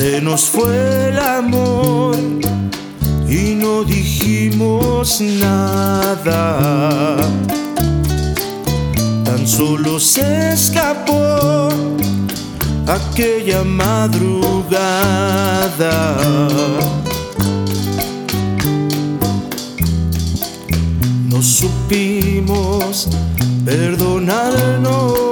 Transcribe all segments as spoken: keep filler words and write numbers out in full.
Se nos fue el amor y no dijimos nada. Tan solo se escapó aquella madrugada. No supimos perdonarnos.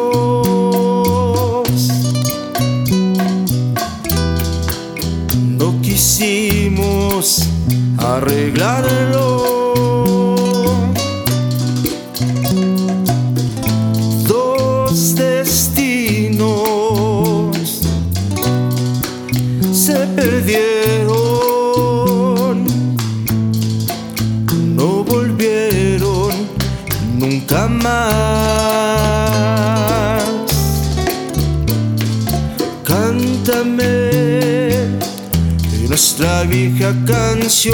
No quisimos arreglarlo. Dos destinos se perdieron, no volvieron nunca más. Cántame nuestra vieja canción.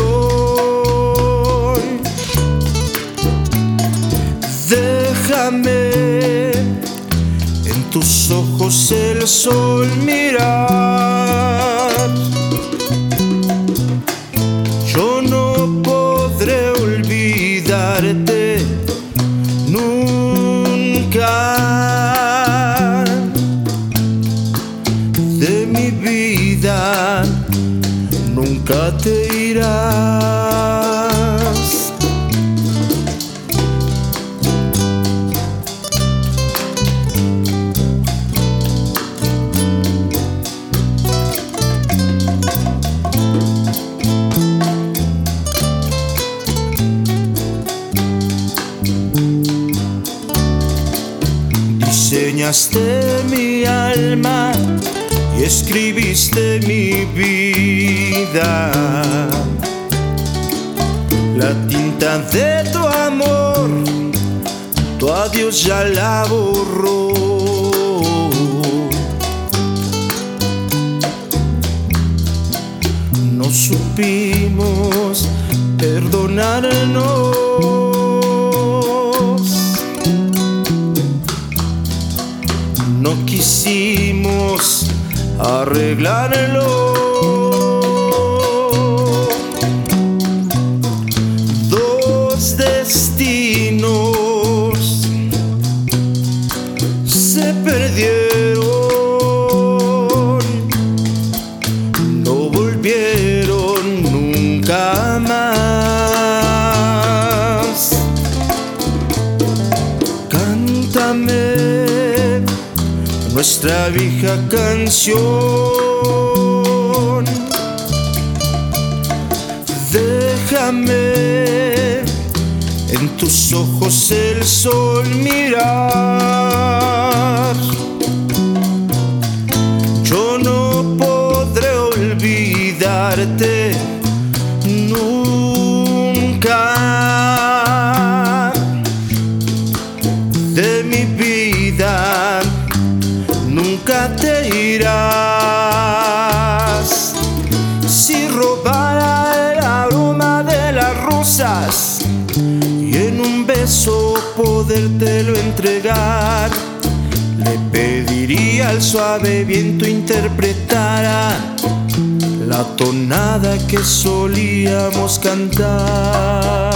Déjame en tus ojos el sol mirar. Yo no podré olvidarte nunca de mi vida. Nunca te irás. Diseñaste mi alma y escribiste mi vida. La tinta de tu amor, tu adiós ya la borró. No supimos perdonarnos. No quisimos arreglarlo. Dos destinos se perdieron, no volvieron nunca más. Cántame nuestra vieja canción. Déjame en tus ojos el sol mirar. Yo no podré olvidarte nunca de mi vida. Nunca te irás. Si robara el aroma de las rosas y en un beso podértelo entregar, le pediría al suave viento interpretara la tonada que solíamos cantar.